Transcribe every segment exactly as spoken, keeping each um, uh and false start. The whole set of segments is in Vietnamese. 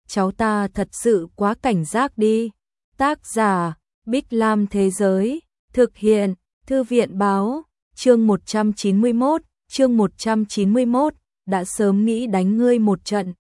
cháu ta thật sự quá cảnh giác đi. Tác giả, Bích Lam Thế Giới, thực hiện, Thư viện Báo, chương một trăm chín mươi mốt, chương một trăm chín mươi mốt, đã sớm nghĩ đánh ngươi một trận.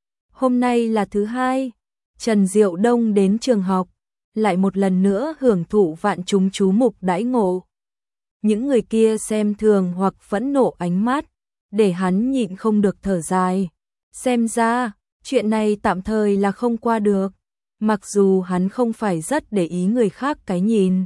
Hôm nay là thứ hai, Trần Diệu Đông đến trường học, lại một lần nữa hưởng thụ vạn chúng chú mục đãi ngộ. Những người kia xem thường hoặc phẫn nộ ánh mắt, để hắn nhịn không được thở dài. Xem ra, chuyện này tạm thời là không qua được, mặc dù hắn không phải rất để ý người khác cái nhìn.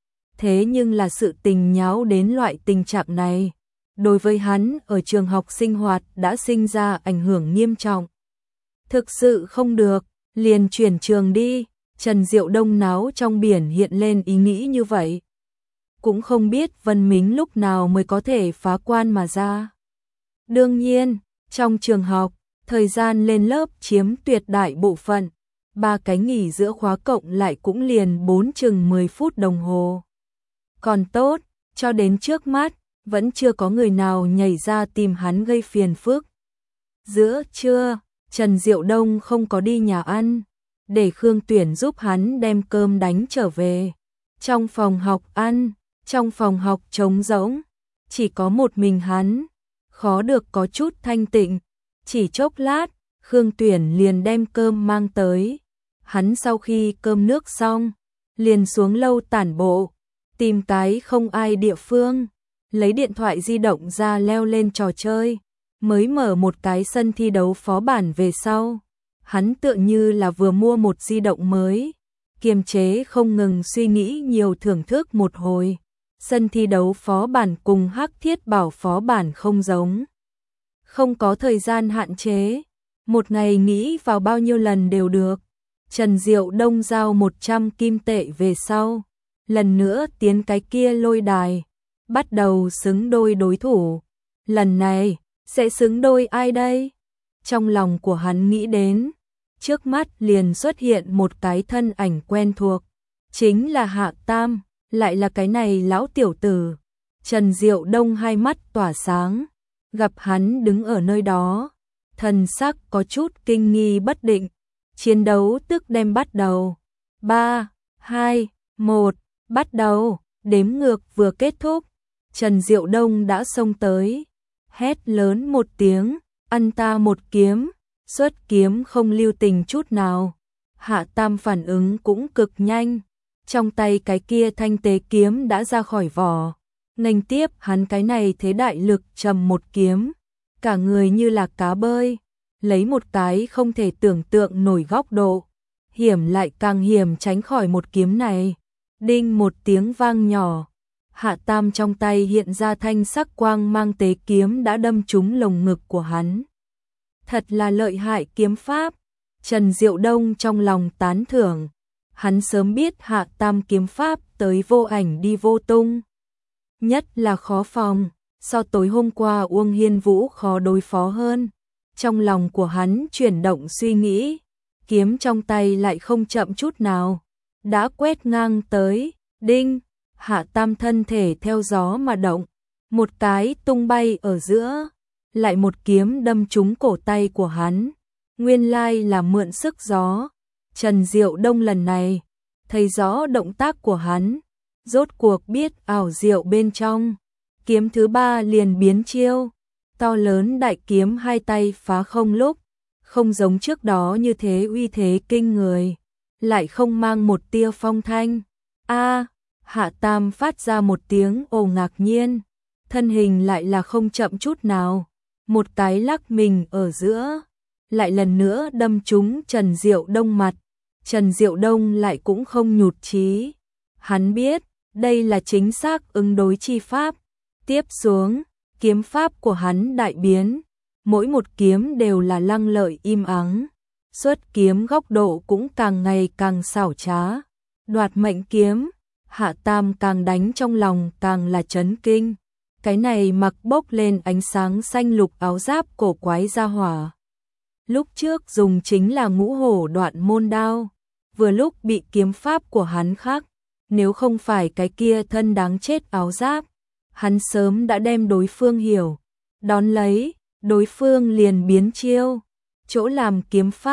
Thế nhưng là sự tình nháo đến loại tình trạng này, đối với hắn ở trường học sinh hoạt đã sinh ra ảnh hưởng nghiêm trọng. Thực sự không được, liền chuyển trường đi. Trần Diệu Đông náo trong biển hiện lên ý nghĩ như vậy. Cũng không biết Vân Mính lúc nào mới có thể phá quan mà ra. Đương nhiên, trong trường học, thời gian lên lớp chiếm tuyệt đại bộ phận, ba cái nghỉ giữa khóa cộng lại cũng liền bốn chừng mười phút đồng hồ. Còn tốt, cho đến trước mắt, vẫn chưa có người nào nhảy ra tìm hắn gây phiền phức. Giữa trưa, Trần Diệu Đông không có đi nhà ăn, để Khương Tuyển giúp hắn đem cơm đánh trở về. Trong phòng học ăn, trong phòng học trống rỗng, chỉ có một mình hắn, khó được có chút thanh tịnh. Chỉ chốc lát, Khương Tuyển liền đem cơm mang tới. Hắn sau khi cơm nước xong, liền xuống lâu tản bộ, tìm cái không ai địa phương, lấy điện thoại di động ra leo lên trò chơi, mới mở một cái sân thi đấu phó bản về sau. Hắn tựa như là vừa mua một di động mới, kiềm chế không ngừng suy nghĩ nhiều thưởng thức một hồi. Sân thi đấu phó bản cùng Hắc Thiết Bảo phó bản không giống. Không có thời gian hạn chế, một ngày nghĩ vào bao nhiêu lần đều được. Trần Diệu Đông giao một trăm kim tệ về sau, lần nữa tiến cái kia lôi đài, bắt đầu xứng đôi đối thủ. Lần này, sẽ xứng đôi ai đây? Trong lòng của hắn nghĩ đến, trước mắt liền xuất hiện một cái thân ảnh quen thuộc, chính là Hạ Tam, lại là cái này lão tiểu tử. Trần Diệu Đông hai mắt tỏa sáng, gặp hắn đứng ở nơi đó, thần sắc có chút kinh nghi bất định. Chiến đấu tức đem bắt đầu. ba, hai, một, bắt đầu. Đếm ngược vừa kết thúc, Trần Diệu Đông đã xông tới, hét lớn một tiếng, ăn ta một kiếm, xuất kiếm không lưu tình chút nào. Hạ Tam phản ứng cũng cực nhanh, trong tay cái kia thanh tế kiếm đã ra khỏi vỏ, nghênh tiếp hắn cái này thế đại lực trầm một kiếm, cả người như là cá bơi, lấy một cái không thể tưởng tượng nổi góc độ, hiểm lại càng hiểm tránh khỏi một kiếm này. Đinh một tiếng vang nhỏ, Hạ Tam trong tay hiện ra thanh sắc quang mang tế kiếm đã đâm trúng lồng ngực của hắn. Thật là lợi hại kiếm pháp. Trần Diệu Đông trong lòng tán thưởng, hắn sớm biết Hạ Tam kiếm pháp tới vô ảnh đi vô tung, nhất là khó phòng, so tối hôm qua Uông Hiên Vũ khó đối phó hơn. Trong lòng của hắn chuyển động suy nghĩ, kiếm trong tay lại không chậm chút nào, đã quét ngang tới. Đinh, Hạ Tam thân thể theo gió mà động, một cái tung bay ở giữa, lại một kiếm đâm trúng cổ tay của hắn. Nguyên lai là mượn sức gió. Trần Diệu Đông lần này thấy rõ động tác của hắn, rốt cuộc biết ảo diệu bên trong. Kiếm thứ ba liền biến chiêu, to lớn đại kiếm hai tay phá không lúc, không giống trước đó như thế uy thế kinh người, lại không mang một tia phong thanh. A, Hạ Tam phát ra một tiếng ồ ngạc nhiên, thân hình lại là không chậm chút nào, một cái lắc mình ở giữa, lại lần nữa đâm trúng Trần Diệu Đông mặt. Trần Diệu Đông lại cũng không nhụt chí, hắn biết đây là chính xác ứng đối chi pháp. Tiếp xuống, kiếm pháp của hắn đại biến, mỗi một kiếm đều là lăng lợi im ắng, xuất kiếm góc độ cũng càng ngày càng xảo trá. Đoạt mệnh kiếm, Hạ Tam càng đánh trong lòng càng là chấn kinh. Cái này mặc bốc lên ánh sáng xanh lục áo giáp cổ quái ra hỏa, lúc trước dùng chính là ngũ hổ đoạn môn đao, vừa lúc bị kiếm pháp của hắn khắc, nếu không phải cái kia thân đáng chết áo giáp, hắn sớm đã đem đối phương hiểu. Đón lấy, đối phương liền biến chiêu, chỗ làm kiếm pháp,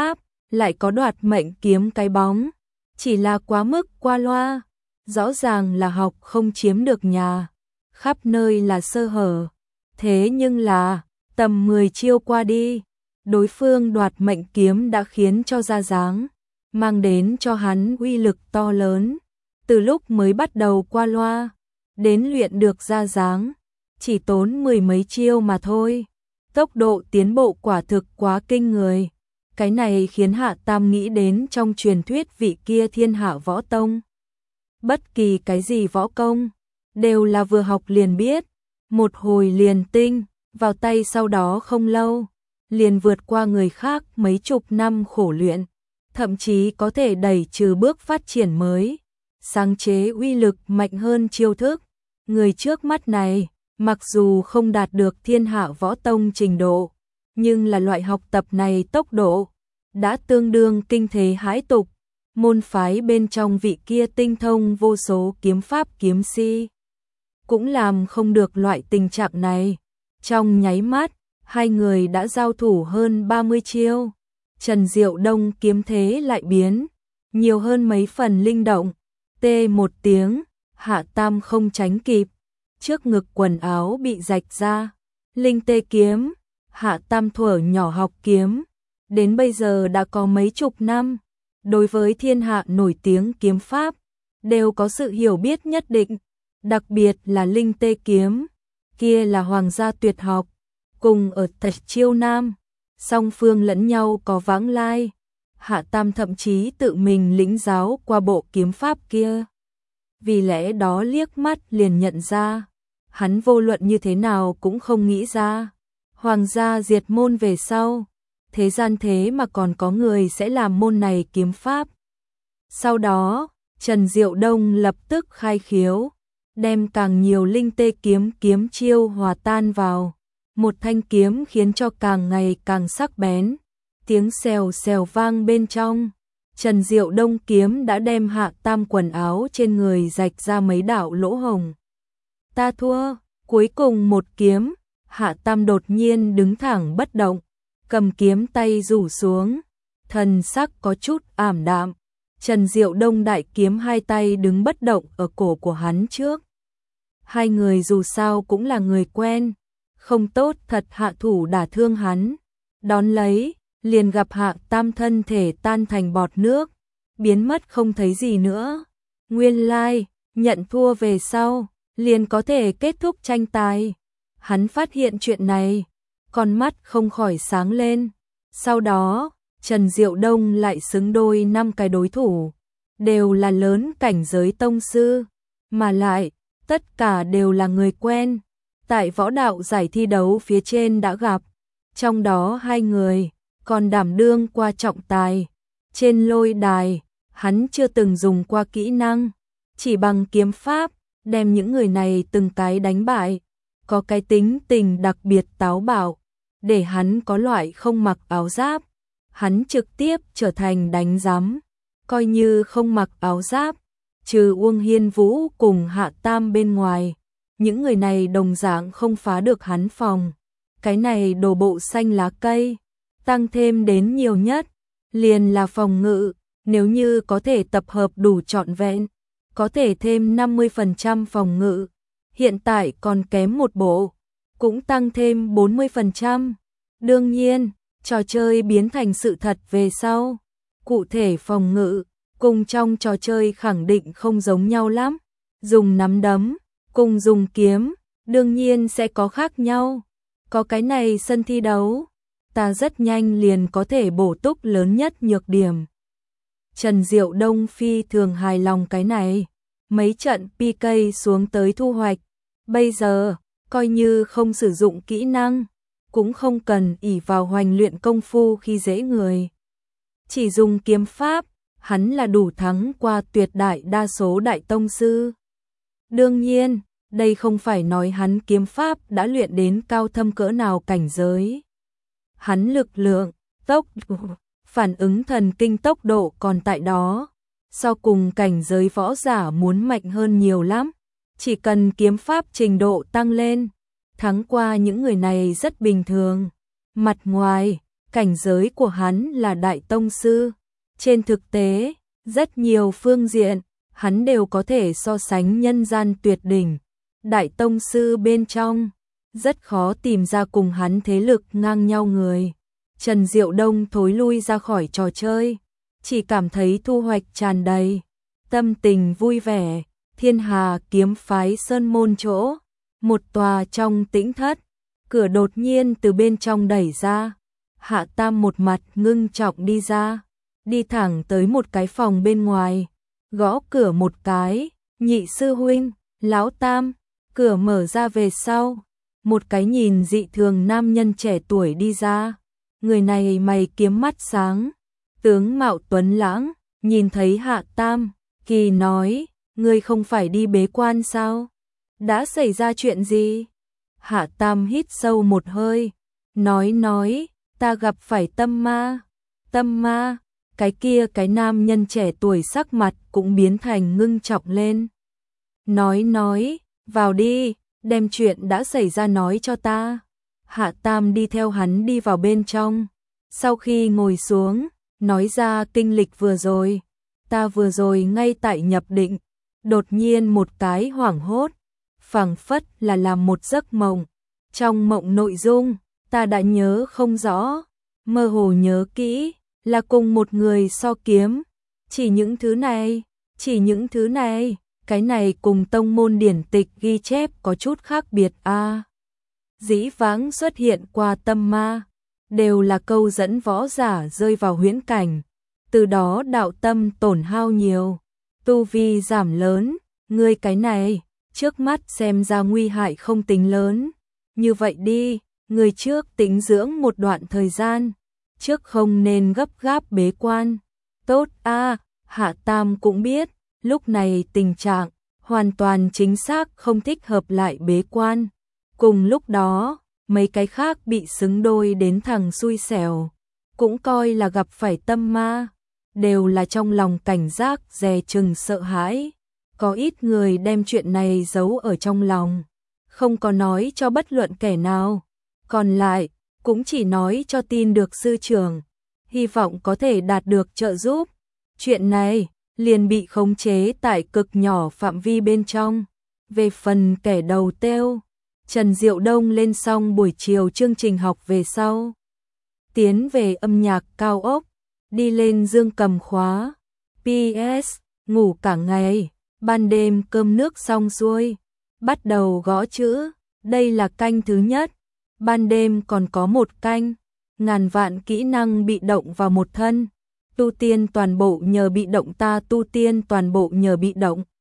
lại có đoạt mệnh kiếm cái bóng, chỉ là quá mức qua loa, rõ ràng là học không chiếm được nhà, khắp nơi là sơ hở. Thế nhưng là, tầm mười chiêu qua đi, đối phương đoạt mệnh kiếm đã khiến cho ra dáng, mang đến cho hắn uy lực to lớn. Từ lúc mới bắt đầu qua loa, đến luyện được ra dáng, chỉ tốn mười mấy chiêu mà thôi. Tốc độ tiến bộ quả thực quá kinh người. Cái này khiến Hạ Tam nghĩ đến trong truyền thuyết vị kia Thiên Hạ Võ Tông. Bất kỳ cái gì võ công, đều là vừa học liền biết, một hồi liền tinh, vào tay sau đó không lâu, liền vượt qua người khác mấy chục năm khổ luyện, thậm chí có thể đẩy trừ bước phát triển mới, sáng chế uy lực mạnh hơn chiêu thức. Người trước mắt này, mặc dù không đạt được Thiên Hạ Võ Tông trình độ, nhưng là loại học tập này tốc độ đã tương đương kinh thế hãi tục. Môn phái bên trong vị kia tinh thông vô số kiếm pháp kiếm si, cũng làm không được loại tình trạng này. Trong nháy mắt, hai người đã giao thủ hơn ba mươi chiêu. Trần Diệu Đông kiếm thế lại biến, nhiều hơn mấy phần linh động. Tê một tiếng, Hạ Tam không tránh kịp, trước ngực quần áo bị rạch ra. Linh tê kiếm, Hạ Tam thuở nhỏ học kiếm, đến bây giờ đã có mấy chục năm. Đối với thiên hạ nổi tiếng kiếm pháp, đều có sự hiểu biết nhất định, đặc biệt là linh tê kiếm, kia là hoàng gia tuyệt học, cùng ở Thạch Chiêu Nam, song phương lẫn nhau có vãng lai. Hạ Tam thậm chí tự mình lĩnh giáo qua bộ kiếm pháp kia, vì lẽ đó liếc mắt liền nhận ra, hắn vô luận như thế nào cũng không nghĩ ra, hoàng gia diệt môn về sau, thế gian thế mà còn có người sẽ làm môn này kiếm pháp. Sau đó, Trần Diệu Đông lập tức khai khiếu, đem càng nhiều linh tê kiếm kiếm chiêu hòa tan vào một thanh kiếm, khiến cho càng ngày càng sắc bén. Tiếng xèo xèo vang bên trong, Trần Diệu Đông kiếm đã đem Hạ Tam quần áo trên người rạch ra mấy đạo lỗ hồng. Ta thua, cuối cùng một kiếm, Hạ Tam đột nhiên đứng thẳng bất động, cầm kiếm tay rủ xuống, thần sắc có chút ảm đạm. Trần Diệu Đông đại kiếm hai tay đứng bất động ở cổ của hắn trước. Hai người dù sao cũng là người quen, không tốt thật hạ thủ đả thương hắn. Đón lấy, liền gặp Hạ Tam thân thể tan thành bọt nước, biến mất không thấy gì nữa. Nguyên lai, nhận thua về sau, liền có thể kết thúc tranh tài. Hắn phát hiện chuyện này, con mắt không khỏi sáng lên. Sau đó, Trần Diệu Đông lại xứng đôi năm cái đối thủ, đều là lớn cảnh giới tông sư, mà lại, tất cả đều là người quen, tại võ đạo giải thi đấu phía trên đã gặp, trong đó hai người còn đảm đương qua trọng tài. Trên lôi đài, hắn chưa từng dùng qua kỹ năng, chỉ bằng kiếm pháp, đem những người này từng cái đánh bại, có cái tính tình đặc biệt táo bạo, để hắn có loại không mặc áo giáp, hắn trực tiếp trở thành đánh giám, coi như không mặc áo giáp, trừ Uông Hiên Vũ cùng Hạ Tam bên ngoài, những người này đồng dạng không phá được hắn phòng. Cái này đồ bộ xanh lá cây, tăng thêm đến nhiều nhất, liền là phòng ngự, nếu như có thể tập hợp đủ trọn vẹn, có thể thêm năm mươi phần trăm phòng ngự, hiện tại còn kém một bộ, cũng tăng thêm bốn mươi phần trăm. Đương nhiên, trò chơi biến thành sự thật về sau, cụ thể phòng ngự, cùng trong trò chơi khẳng định không giống nhau lắm, dùng nắm đấm, cùng dùng kiếm, đương nhiên sẽ có khác nhau. Có cái này sân thi đấu, ta rất nhanh liền có thể bổ túc lớn nhất nhược điểm. Trần Diệu Đông phi thường hài lòng cái này, mấy trận pê ca xuống tới thu hoạch, bây giờ, coi như không sử dụng kỹ năng, cũng không cần ỷ vào hoành luyện công phu khi dễ người. Chỉ dùng kiếm pháp, hắn là đủ thắng qua tuyệt đại đa số đại tông sư. Đương nhiên, đây không phải nói hắn kiếm pháp đã luyện đến cao thâm cỡ nào cảnh giới. Hắn lực lượng, tốc độ, phản ứng thần kinh tốc độ còn tại đó, so cùng cảnh giới võ giả muốn mạnh hơn nhiều lắm. Chỉ cần kiếm pháp trình độ tăng lên, thắng qua những người này rất bình thường. Mặt ngoài, cảnh giới của hắn là đại tông sư. Trên thực tế, rất nhiều phương diện, hắn đều có thể so sánh nhân gian tuyệt đỉnh. Đại tông sư bên trong, rất khó tìm ra cùng hắn thế lực ngang nhau người. Trần Diệu Đông thối lui ra khỏi trò chơi, chỉ cảm thấy thu hoạch tràn đầy, tâm tình vui vẻ. Thiên Hà kiếm phái sơn môn chỗ, một tòa trong tĩnh thất, cửa đột nhiên từ bên trong đẩy ra. Hạ Tam một mặt ngưng trọng đi ra, đi thẳng tới một cái phòng bên ngoài, gõ cửa một cái, nhị sư huynh, lão Tam. Cửa mở ra về sau, một cái nhìn dị thường nam nhân trẻ tuổi đi ra. Người này mày kiếm mắt sáng, tướng mạo tuấn lãng, nhìn thấy Hạ Tam, kỳ nói, ngươi không phải đi bế quan sao? Đã xảy ra chuyện gì? Hạ Tam hít sâu một hơi, nói nói, ta gặp phải tâm ma. Tâm ma? Cái kia cái nam nhân trẻ tuổi sắc mặt cũng biến thành ngưng trọng lên. Nói nói, vào đi, đem chuyện đã xảy ra nói cho ta. Hạ Tam đi theo hắn đi vào bên trong. Sau khi ngồi xuống, nói ra kinh lịch vừa rồi. Ta vừa rồi ngay tại nhập định, đột nhiên một cái hoảng hốt, phảng phất là làm một giấc mộng. Trong mộng nội dung, ta đã nhớ không rõ, mơ hồ nhớ kỹ, là cùng một người so kiếm. Chỉ những thứ này, chỉ những thứ này, cái này cùng tông môn điển tịch ghi chép có chút khác biệt a. À, dĩ vãng xuất hiện qua tâm ma, đều là câu dẫn võ giả rơi vào huyễn cảnh, từ đó đạo tâm tổn hao nhiều, tu vi giảm lớn. Ngươi cái này, trước mắt xem ra nguy hại không tính lớn. Như vậy đi, người trước tĩnh dưỡng một đoạn thời gian, trước không nên gấp gáp bế quan. Tốt a. À, Hạ Tam cũng biết, lúc này tình trạng hoàn toàn chính xác không thích hợp lại bế quan. Cùng lúc đó, mấy cái khác bị xứng đôi đến thằng xui xẻo, cũng coi là gặp phải tâm ma, đều là trong lòng cảnh giác dè chừng sợ hãi. Có ít người đem chuyện này giấu ở trong lòng, không có nói cho bất luận kẻ nào, còn lại cũng chỉ nói cho tin được sư trưởng, hy vọng có thể đạt được trợ giúp. Chuyện này liền bị khống chế tại cực nhỏ phạm vi bên trong. Về phần kẻ đầu tiêu, Trần Diệu Đông lên xong buổi chiều chương trình học về sau, tiến về âm nhạc cao ốc, đi lên dương cầm khóa. pê ét ngủ cả ngày, ban đêm cơm nước xong xuôi, bắt đầu gõ chữ. Đây là canh thứ nhất, ban đêm còn có một canh, ngàn vạn kỹ năng bị động vào một thân. Tu tiên toàn bộ nhờ bị động, ta tu tiên toàn bộ nhờ bị động.